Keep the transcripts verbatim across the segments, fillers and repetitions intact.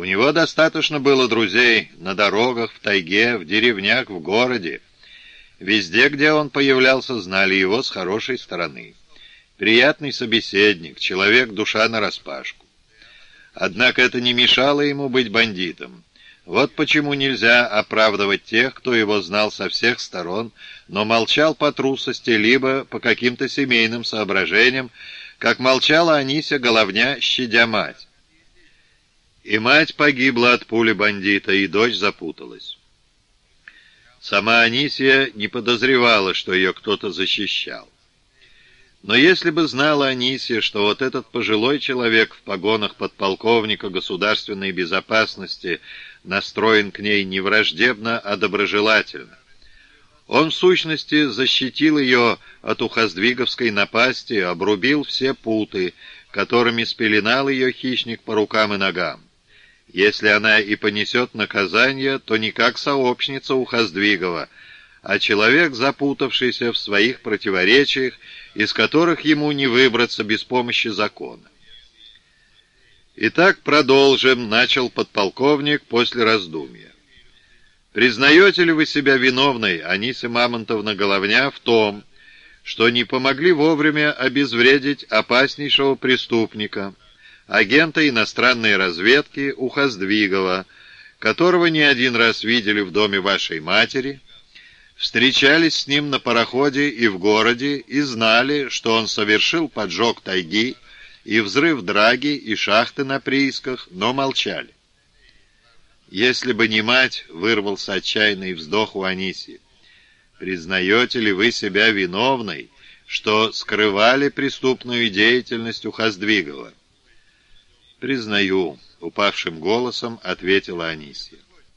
него достаточно было друзей на дорогах, в тайге, в деревнях, в городе. Везде, где он появлялся, знали его с хорошей стороны. Приятный собеседник, человек душа нараспашку. Однако это не мешало ему быть бандитом. Вот почему нельзя оправдывать тех, кто его знал со всех сторон, но молчал по трусости, либо по каким-то семейным соображениям, как молчала Анися Головня, щадя мать. И мать погибла от пули бандита, и дочь запуталась. Сама Анисия не подозревала, что ее кто-то защищал. Но если бы знала Анисия, что вот этот пожилой человек в погонах подполковника государственной безопасности настроен к ней не враждебно, а доброжелательно. Он, в сущности, защитил ее от ухоздвиговской напасти, обрубил все путы, которыми спеленал ее хищник по рукам и ногам. Если она и понесет наказание, то не как сообщница Ухоздвигова, а человек, запутавшийся в своих противоречиях, из которых ему не выбраться без помощи закона. «Итак, продолжим», — начал подполковник после раздумья. «Признаете ли вы себя виновной, Анисия Мамонтовна Головня, в том, что не помогли вовремя обезвредить опаснейшего преступника, агента иностранной разведки Ухоздвигова, которого не один раз видели в доме вашей матери, встречались с ним на пароходе и в городе и знали, что он совершил поджог тайги и взрыв драги и шахты на приисках, но молчали?» «Если бы не мать», — вырвался отчаянный вздох у Анисии, «признаете ли вы себя виновной, что скрывали преступную деятельность Ухоздвигова?» «Признаю», — упавшим голосом ответила Анисия.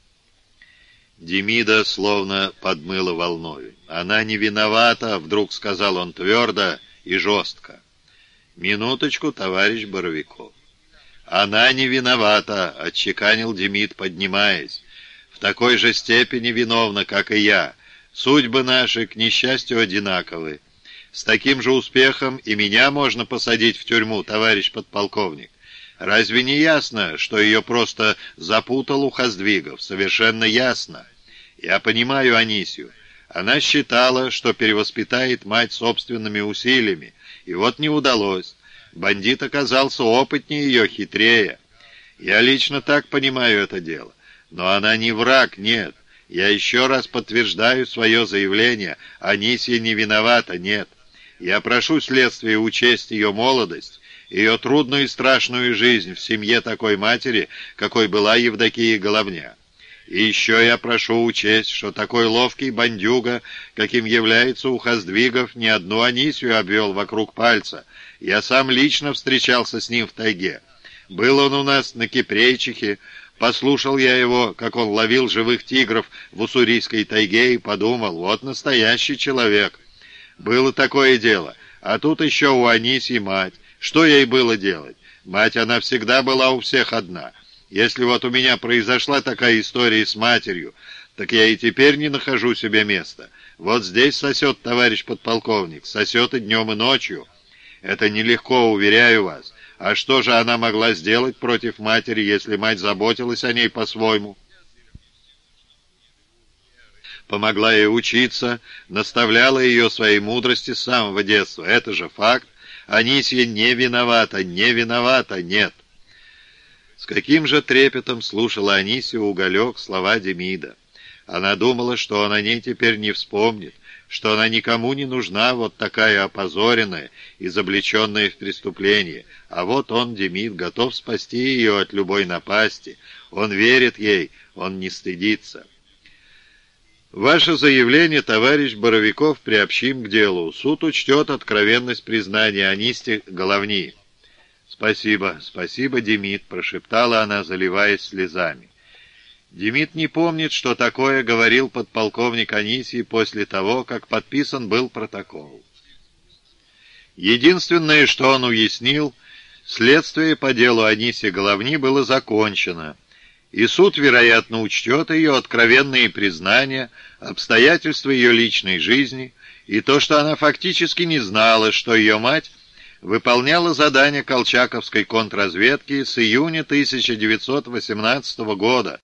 Демида словно подмыла волною. «Она не виновата», — вдруг сказал он твердо и жестко. «Минуточку, товарищ Боровиков». «Она не виновата», — отчеканил Демид, поднимаясь. «В такой же степени виновна, как и я. Судьбы наши, к несчастью, одинаковы. С таким же успехом и меня можно посадить в тюрьму, товарищ подполковник. Разве не ясно, что ее просто запутал Ухоздвигов? Совершенно ясно. Я понимаю Анисию. Она считала, что перевоспитает мать собственными усилиями, и вот не удалось. Бандит оказался опытнее ее, хитрее. Я лично так понимаю это дело. Но она не враг, нет. Я еще раз подтверждаю свое заявление. Анисия не виновата, нет. Я прошу следствие учесть ее молодость, ее трудную и страшную жизнь в семье такой матери, какой была Евдокия Головня. И еще я прошу учесть, что такой ловкий бандюга, каким является Ухоздвигов, ни одну Анисию обвел вокруг пальца. Я сам лично встречался с ним в тайге. Был он у нас на Кипрейчихе, послушал я его, как он ловил живых тигров в уссурийской тайге, и подумал, вот настоящий человек. Было такое дело. А тут еще у Анисии мать. Что ей было делать? Мать, она всегда была у всех одна. Если вот у меня произошла такая история с матерью, так я и теперь не нахожу себе места. Вот здесь сосет товарищ подполковник, сосет и днем, и ночью. Это нелегко, уверяю вас. А что же она могла сделать против матери, если мать заботилась о ней по-своему? Помогла ей учиться, наставляла ее своей мудрости с самого детства. Это же факт. Анисия не виновата, не виновата, нет. С каким же трепетом слушала Анисия Уголек слова Демида. Она думала, что он о ней теперь не вспомнит, что она никому не нужна, вот такая опозоренная, изобличенная в преступлении. А вот он, Демид, готов спасти ее от любой напасти. Он верит ей, он не стыдится. Ваше заявление, товарищ Боровиков, приобщим к делу. Суд учтет откровенность признания Анисии Головни. «Спасибо, спасибо, Демид», — прошептала она, заливаясь слезами. Демид не помнит, что такое говорил подполковник Анисии после того, как подписан был протокол. Единственное, что он уяснил, следствие по делу Анисии Головни было закончено, и суд, вероятно, учтет ее откровенные признания, обстоятельства ее личной жизни и то, что она фактически не знала, что ее мать выполняла задание колчаковской контрразведки с июня тысяча девятьсот восемнадцатого года.